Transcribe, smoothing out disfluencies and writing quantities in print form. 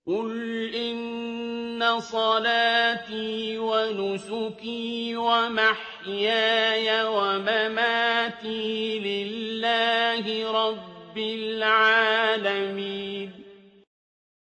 قُلْ إِنَّ صَلَاتِي وَنُسُكِي وَمَحْيَايَ وَمَمَاتِي لِلَّهِ رَبِّ الْعَالَمِينَ